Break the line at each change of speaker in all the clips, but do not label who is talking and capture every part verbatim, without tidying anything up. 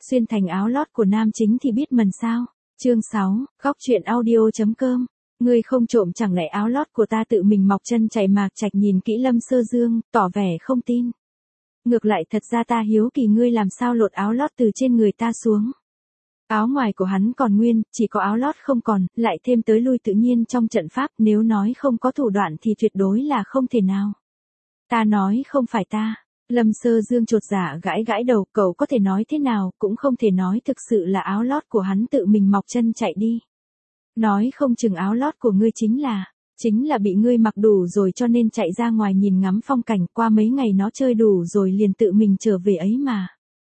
xuyên thành áo lót của nam chính thì biết mần sao. Chương sáu, góc truyện audio.com. Ngươi không trộm chẳng lẽ áo lót của ta tự mình mọc chân chạy. Mạc Trạch nhìn kỹ Lâm Sơ Dương, tỏ vẻ không tin. Ngược lại thật ra ta hiếu kỳ ngươi làm sao lột áo lót từ trên người ta xuống. Áo ngoài của hắn còn nguyên, chỉ có áo lót không còn, lại thêm tới lui tự nhiên trong trận pháp, nếu nói không có thủ đoạn thì tuyệt đối là không thể nào. Ta nói không phải ta. Lâm Sơ Dương chột dạ gãi gãi đầu, cậu có thể nói thế nào, cũng không thể nói thực sự là áo lót của hắn tự mình mọc chân chạy đi. Nói không chừng áo lót của ngươi chính là, chính là bị ngươi mặc đủ rồi cho nên chạy ra ngoài nhìn ngắm phong cảnh, qua mấy ngày nó chơi đủ rồi liền tự mình trở về ấy mà.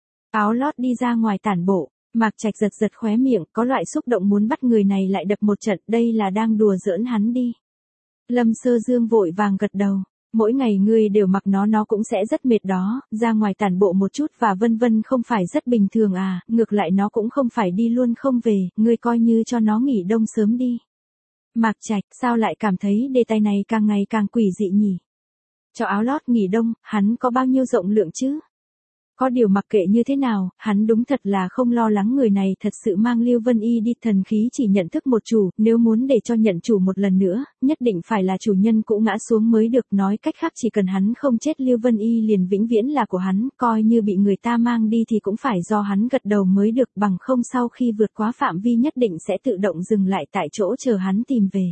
Áo lót đi ra ngoài tản bộ, Mạc Trạch giật giật khóe miệng, có loại xúc động muốn bắt người này lại đập một trận, đây là đang đùa giỡn hắn đi. Lâm Sơ Dương vội vàng gật đầu. Mỗi ngày ngươi đều mặc nó nó cũng sẽ rất mệt đó, ra ngoài tản bộ một chút và vân vân không phải rất bình thường à, ngược lại nó cũng không phải đi luôn không về, ngươi coi như cho nó nghỉ đông sớm đi. Mạc Trạch, sao lại cảm thấy đề tài này càng ngày càng quỷ dị nhỉ? Cho áo lót nghỉ đông, hắn có bao nhiêu rộng lượng chứ? Có điều mặc kệ như thế nào, hắn đúng thật là không lo lắng người này thật sự mang Lưu Vân Y đi. Thần khí chỉ nhận thức một chủ, nếu muốn để cho nhận chủ một lần nữa, nhất định phải là chủ nhân cũ ngã xuống mới được. Nói cách khác chỉ cần hắn không chết Lưu Vân Y liền vĩnh viễn là của hắn, coi như bị người ta mang đi thì cũng phải do hắn gật đầu mới được, bằng không sau khi vượt quá phạm vi nhất định sẽ tự động dừng lại tại chỗ chờ hắn tìm về.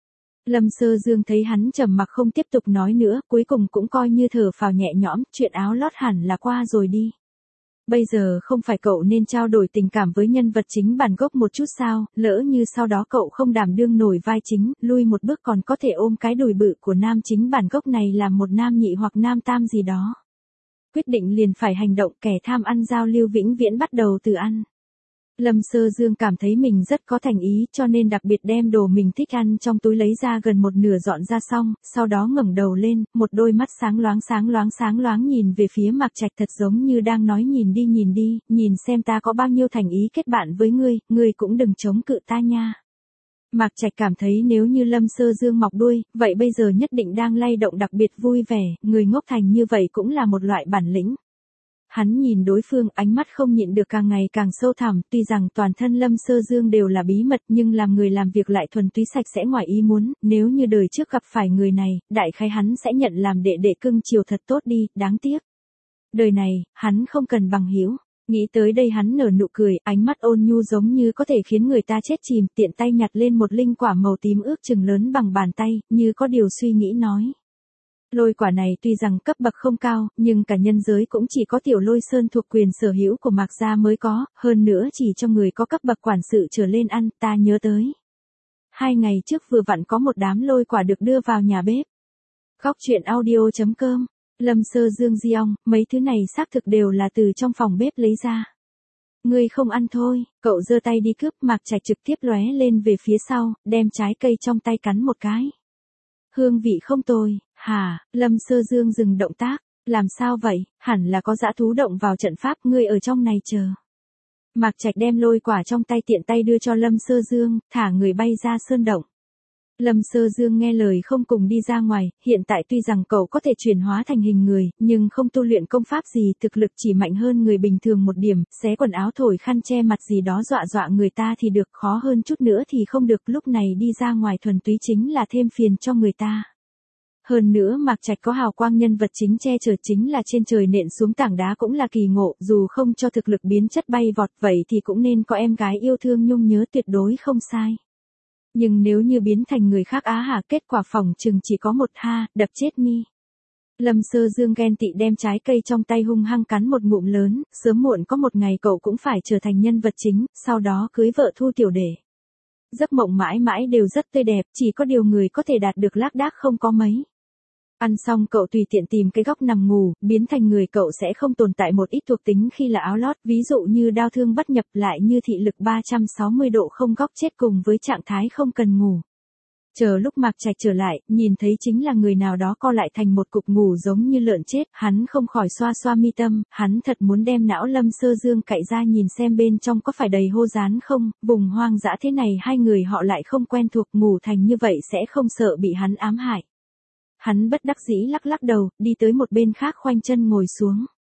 Lâm Sơ Dương thấy hắn trầm mặc không tiếp tục nói nữa, cuối cùng cũng coi như thở phào nhẹ nhõm, chuyện áo lót hẳn là qua rồi đi. Bây giờ không phải cậu nên trao đổi tình cảm với nhân vật chính bản gốc một chút sao, lỡ như sau đó cậu không đảm đương nổi vai chính, lui một bước còn có thể ôm cái đùi bự của nam chính bản gốc này làm một nam nhị hoặc nam tam gì đó. Quyết định liền phải hành động, kẻ tham ăn giao lưu vĩnh viễn bắt đầu từ ăn. Lâm Sơ Dương cảm thấy mình rất có thành ý cho nên đặc biệt đem đồ mình thích ăn trong túi lấy ra gần một nửa dọn ra xong, sau đó ngẩng đầu lên, một đôi mắt sáng loáng sáng loáng sáng loáng nhìn về phía Mạc Trạch thật giống như đang nói nhìn đi nhìn đi, nhìn xem ta có bao nhiêu thành ý kết bạn với ngươi, ngươi cũng đừng chống cự ta nha. Mạc Trạch cảm thấy nếu như Lâm Sơ Dương mọc đuôi, vậy bây giờ nhất định đang lay động đặc biệt vui vẻ, người ngốc thành như vậy cũng là một loại bản lĩnh. Hắn nhìn đối phương, ánh mắt không nhịn được càng ngày càng sâu thẳm, tuy rằng toàn thân Lâm Sơ Dương đều là bí mật nhưng làm người làm việc lại thuần túy sạch sẽ ngoài ý muốn, nếu như đời trước gặp phải người này, đại khái hắn sẽ nhận làm đệ đệ cưng chiều thật tốt đi, đáng tiếc. Đời này, hắn không cần bằng hữu. Nghĩ tới đây hắn nở nụ cười, ánh mắt ôn nhu giống như có thể khiến người ta chết chìm, tiện tay nhặt lên một linh quả màu tím ước chừng lớn bằng bàn tay, như có điều suy nghĩ nói. Lôi quả này tuy rằng cấp bậc không cao, nhưng cả nhân giới cũng chỉ có Tiểu Lôi Sơn thuộc quyền sở hữu của Mạc gia mới có, hơn nữa chỉ cho người có cấp bậc quản sự trở lên ăn, ta nhớ tới. Hai ngày trước vừa vặn có một đám lôi quả được đưa vào nhà bếp. Góc truyện audio.com, Lâm Sơ Dương di ong, mấy thứ này xác thực đều là từ trong phòng bếp lấy ra. Ngươi không ăn thôi, cậu giơ tay đi cướp, Mạc Trạch trực tiếp lóe lên về phía sau, đem trái cây trong tay cắn một cái. Hương vị không tồi, hả? Lâm Sơ Dương dừng động tác, làm sao vậy, hẳn là có dã thú động vào trận pháp, ngươi ở trong này chờ. Mạc Trạch đem lôi quả trong tay tiện tay đưa cho Lâm Sơ Dương, thả người bay ra sơn động. Lâm Sơ Dương nghe lời không cùng đi ra ngoài, hiện tại tuy rằng cậu có thể chuyển hóa thành hình người, nhưng không tu luyện công pháp gì, thực lực chỉ mạnh hơn người bình thường một điểm, xé quần áo thổi khăn che mặt gì đó dọa dọa người ta thì được, khó hơn chút nữa thì không được, lúc này đi ra ngoài thuần túy chính là thêm phiền cho người ta. Hơn nữa Mạc Trạch có hào quang nhân vật chính che chở, chính là trên trời nện xuống tảng đá cũng là kỳ ngộ, dù không cho thực lực biến chất bay vọt vậy thì cũng nên có em gái yêu thương nhung nhớ, tuyệt đối không sai. Nhưng nếu như biến thành người khác á hả, kết quả phòng chừng chỉ có một ha, đập chết mi. Lâm Sơ Dương ghen tị đem trái cây trong tay hung hăng cắn một ngụm lớn, sớm muộn có một ngày cậu cũng phải trở thành nhân vật chính, sau đó cưới vợ thu tiểu đệ. Giấc mộng mãi mãi đều rất tươi đẹp, chỉ có điều người có thể đạt được lác đác không có mấy. Ăn xong cậu tùy tiện tìm cái góc nằm ngủ, biến thành người cậu sẽ không tồn tại một ít thuộc tính khi là áo lót, ví dụ như đao thương bất nhập, lại như thị lực ba trăm sáu mươi độ không góc chết cùng với trạng thái không cần ngủ. Chờ lúc Mạc Trạch trở lại, nhìn thấy chính là người nào đó co lại thành một cục ngủ giống như lợn chết, hắn không khỏi xoa xoa mi tâm, hắn thật muốn đem não Lâm Sơ Dương cạy ra nhìn xem bên trong có phải đầy hô dán không, vùng hoang dã thế này hai người họ lại không quen thuộc, ngủ thành như vậy sẽ không sợ bị hắn ám hại. Hắn bất đắc dĩ lắc lắc đầu, đi tới một bên khác khoanh chân ngồi xuống.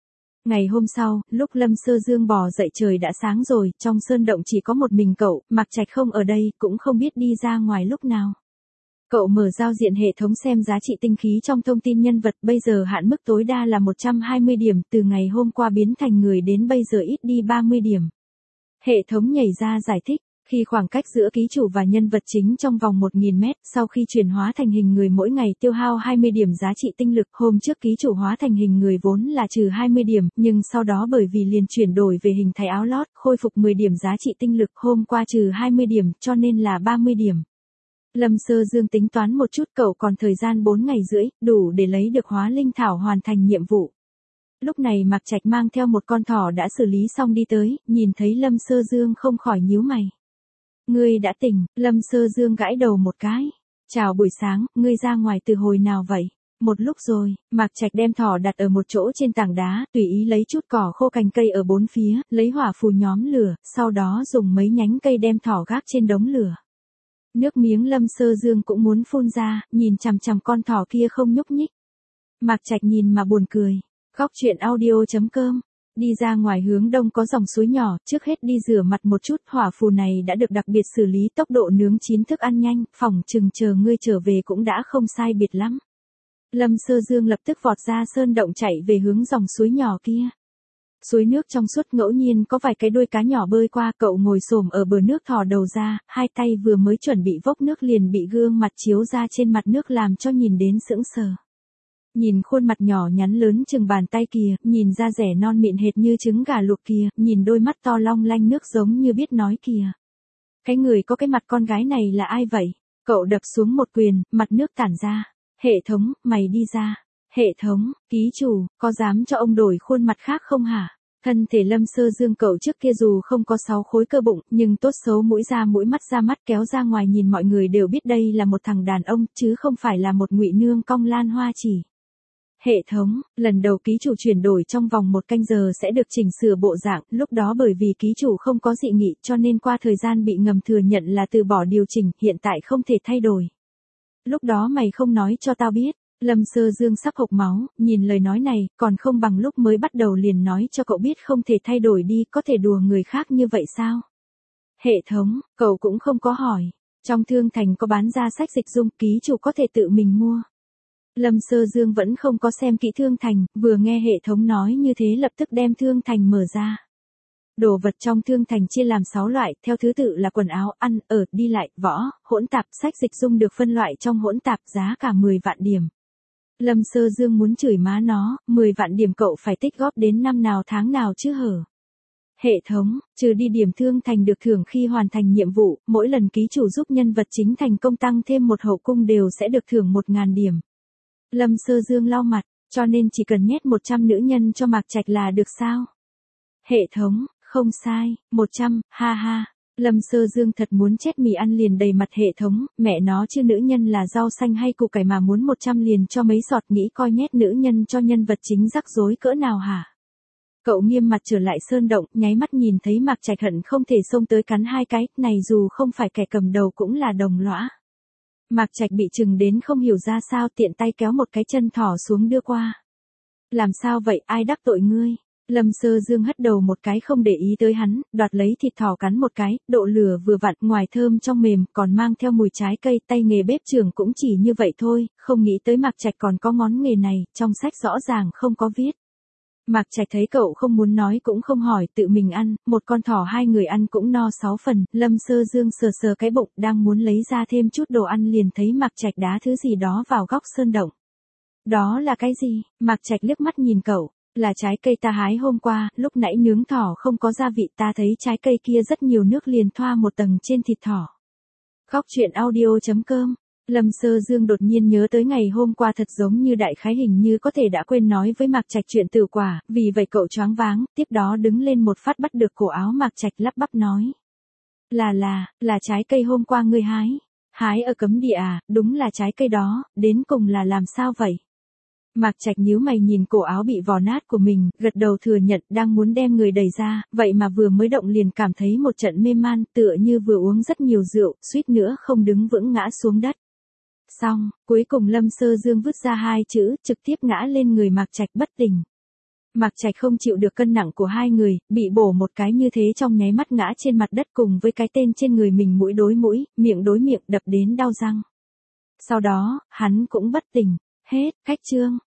Ngày hôm sau, lúc Lâm Sơ Dương bò dậy trời đã sáng rồi, trong sơn động chỉ có một mình cậu, Mạc Trạch không ở đây, cũng không biết đi ra ngoài lúc nào. Cậu mở giao diện hệ thống xem giá trị tinh khí trong thông tin nhân vật, bây giờ hạn mức tối đa là một trăm hai mươi điểm, từ ngày hôm qua biến thành người đến bây giờ ít đi ba mươi điểm. Hệ thống nhảy ra giải thích, khi khoảng cách giữa ký chủ và nhân vật chính trong vòng một nghìn mét, sau khi chuyển hóa thành hình người mỗi ngày tiêu hao hai mươi điểm giá trị tinh lực, hôm trước ký chủ hóa thành hình người vốn là trừ hai mươi điểm, nhưng sau đó bởi vì liền chuyển đổi về hình thái áo lót, khôi phục mười điểm giá trị tinh lực, hôm qua trừ hai mươi điểm, cho nên là ba mươi điểm. Lâm Sơ Dương tính toán một chút, cậu còn thời gian bốn ngày rưỡi, đủ để lấy được hóa linh thảo hoàn thành nhiệm vụ. Lúc này Mạc Trạch mang theo một con thỏ đã xử lý xong đi tới, nhìn thấy Lâm Sơ Dương không khỏi nhíu mày. Ngươi đã tỉnh, Lâm Sơ Dương gãi đầu một cái. Chào buổi sáng, ngươi ra ngoài từ hồi nào vậy? Một lúc rồi, Mạc Trạch đem thỏ đặt ở một chỗ trên tảng đá, tùy ý lấy chút cỏ khô cành cây ở bốn phía, lấy hỏa phù nhóm lửa, sau đó dùng mấy nhánh cây đem thỏ gác trên đống lửa. Nước miếng Lâm Sơ Dương cũng muốn phun ra, nhìn chằm chằm con thỏ kia không nhúc nhích. Mạc Trạch nhìn mà buồn cười. Góc truyện audio chấm com. Đi ra ngoài hướng đông có dòng suối nhỏ, trước hết đi rửa mặt một chút, hỏa phù này đã được đặc biệt xử lý tốc độ nướng chín thức ăn nhanh, phỏng chừng chờ ngươi trở về cũng đã không sai biệt lắm. Lâm Sơ Dương lập tức vọt ra sơn động chạy về hướng dòng suối nhỏ kia. Suối nước trong suốt ngẫu nhiên có vài cái đuôi cá nhỏ bơi qua, cậu ngồi xổm ở bờ nước thò đầu ra, hai tay vừa mới chuẩn bị vốc nước liền bị gương mặt chiếu ra trên mặt nước làm cho nhìn đến sững sờ. Nhìn khuôn mặt nhỏ nhắn lớn chừng bàn tay kìa, nhìn da rẻ non mịn hệt như trứng gà luộc kìa, nhìn đôi mắt to long lanh nước giống như biết nói kìa. Cái người có cái mặt con gái này là ai vậy? Cậu đập xuống một quyền, mặt nước tản ra. Hệ thống, mày đi ra. Hệ thống, ký chủ, có dám cho ông đổi khuôn mặt khác không hả? Thân thể Lâm Sơ Dương cậu trước kia dù không có sáu khối cơ bụng, nhưng tốt xấu mũi ra mũi mắt ra mắt kéo ra ngoài nhìn mọi người đều biết đây là một thằng đàn ông, chứ không phải là một ngụy nương cong lan hoa chỉ. Hệ thống, lần đầu ký chủ chuyển đổi trong vòng một canh giờ sẽ được chỉnh sửa bộ dạng, lúc đó bởi vì ký chủ không có dị nghị cho nên qua thời gian bị ngầm thừa nhận là từ bỏ điều chỉnh, hiện tại không thể thay đổi. Lúc đó mày không nói cho tao biết. Lâm Sơ Dương sắp hộc máu, nhìn lời nói này, còn không bằng lúc mới bắt đầu liền nói cho cậu biết không thể thay đổi đi, có thể đùa người khác như vậy sao? Hệ thống, cậu cũng không có hỏi. Trong thương thành có bán ra sách dịch dung, ký chủ có thể tự mình mua. Lâm Sơ Dương vẫn không có xem kỹ thương thành, vừa nghe hệ thống nói như thế lập tức đem thương thành mở ra. Đồ vật trong thương thành chia làm sáu loại, theo thứ tự là quần áo, ăn, ở, đi lại, võ, hỗn tạp, sách dịch dung được phân loại trong hỗn tạp, giá cả mười vạn điểm. Lâm Sơ Dương muốn chửi má nó, mười vạn điểm cậu phải tích góp đến năm nào tháng nào chứ hở. Hệ thống, trừ đi điểm thương thành được thưởng khi hoàn thành nhiệm vụ, mỗi lần ký chủ giúp nhân vật chính thành công tăng thêm một hậu cung đều sẽ được thưởng một nghìn điểm. Lâm Sơ Dương lau mặt, cho nên chỉ cần nhét một trăm nữ nhân cho Mạc Trạch là được sao? Hệ thống, không sai, một trăm, ha ha. Lâm Sơ Dương thật muốn chết mì ăn liền đầy mặt hệ thống, mẹ nó chứ nữ nhân là rau xanh hay củ cải mà muốn một trăm liền cho mấy giọt, nghĩ coi nhét nữ nhân cho nhân vật chính rắc rối cỡ nào hả? Cậu nghiêm mặt trở lại sơn động, nháy mắt nhìn thấy Mạc Trạch hận không thể xông tới cắn hai cái, này dù không phải kẻ cầm đầu cũng là đồng lõa. Mạc Trạch bị chừng đến không hiểu ra sao, tiện tay kéo một cái chân thỏ xuống đưa qua. Làm sao vậy, ai đắc tội ngươi? Lâm Sơ Dương hất đầu một cái không để ý tới hắn, đoạt lấy thịt thỏ cắn một cái, độ lửa vừa vặn, ngoài thơm trong mềm, còn mang theo mùi trái cây, tay nghề bếp trưởng cũng chỉ như vậy thôi, không nghĩ tới Mạc Trạch còn có ngón nghề này, trong sách rõ ràng không có viết. Mạc Trạch thấy cậu không muốn nói cũng không hỏi, tự mình ăn, một con thỏ hai người ăn cũng no sáu phần, Lâm Sơ Dương sờ sờ cái bụng, đang muốn lấy ra thêm chút đồ ăn liền thấy Mạc Trạch đá thứ gì đó vào góc sơn động. Đó là cái gì? Mạc Trạch liếc mắt nhìn cậu. Là trái cây ta hái hôm qua, lúc nãy nướng thỏ không có gia vị, ta thấy trái cây kia rất nhiều nước liền thoa một tầng trên thịt thỏ. Góc truyện audio chấm com. Lâm Sơ Dương đột nhiên nhớ tới ngày hôm qua, thật giống như đại khái hình như có thể đã quên nói với Mạc Trạch chuyện tử quả, vì vậy cậu choáng váng, tiếp đó đứng lên một phát bắt được cổ áo Mạc Trạch lắp bắp nói. Là là, là trái cây hôm qua ngươi hái. Hái ở cấm địa à, đúng là trái cây đó, đến cùng là làm sao vậy? Mạc Trạch nhíu mày nhìn cổ áo bị vò nát của mình, gật đầu thừa nhận, đang muốn đem người đẩy ra, vậy mà vừa mới động liền cảm thấy một trận mê man, tựa như vừa uống rất nhiều rượu, suýt nữa không đứng vững ngã xuống đất. Xong, cuối cùng Lâm Sơ Dương vứt ra hai chữ, trực tiếp ngã lên người Mạc Trạch bất tỉnh. Mạc Trạch không chịu được cân nặng của hai người, bị bổ một cái như thế trong nháy mắt ngã trên mặt đất cùng với cái tên trên người mình mũi đối mũi, miệng đối miệng đập đến đau răng. Sau đó, hắn cũng bất tỉnh. Hết, khách chương.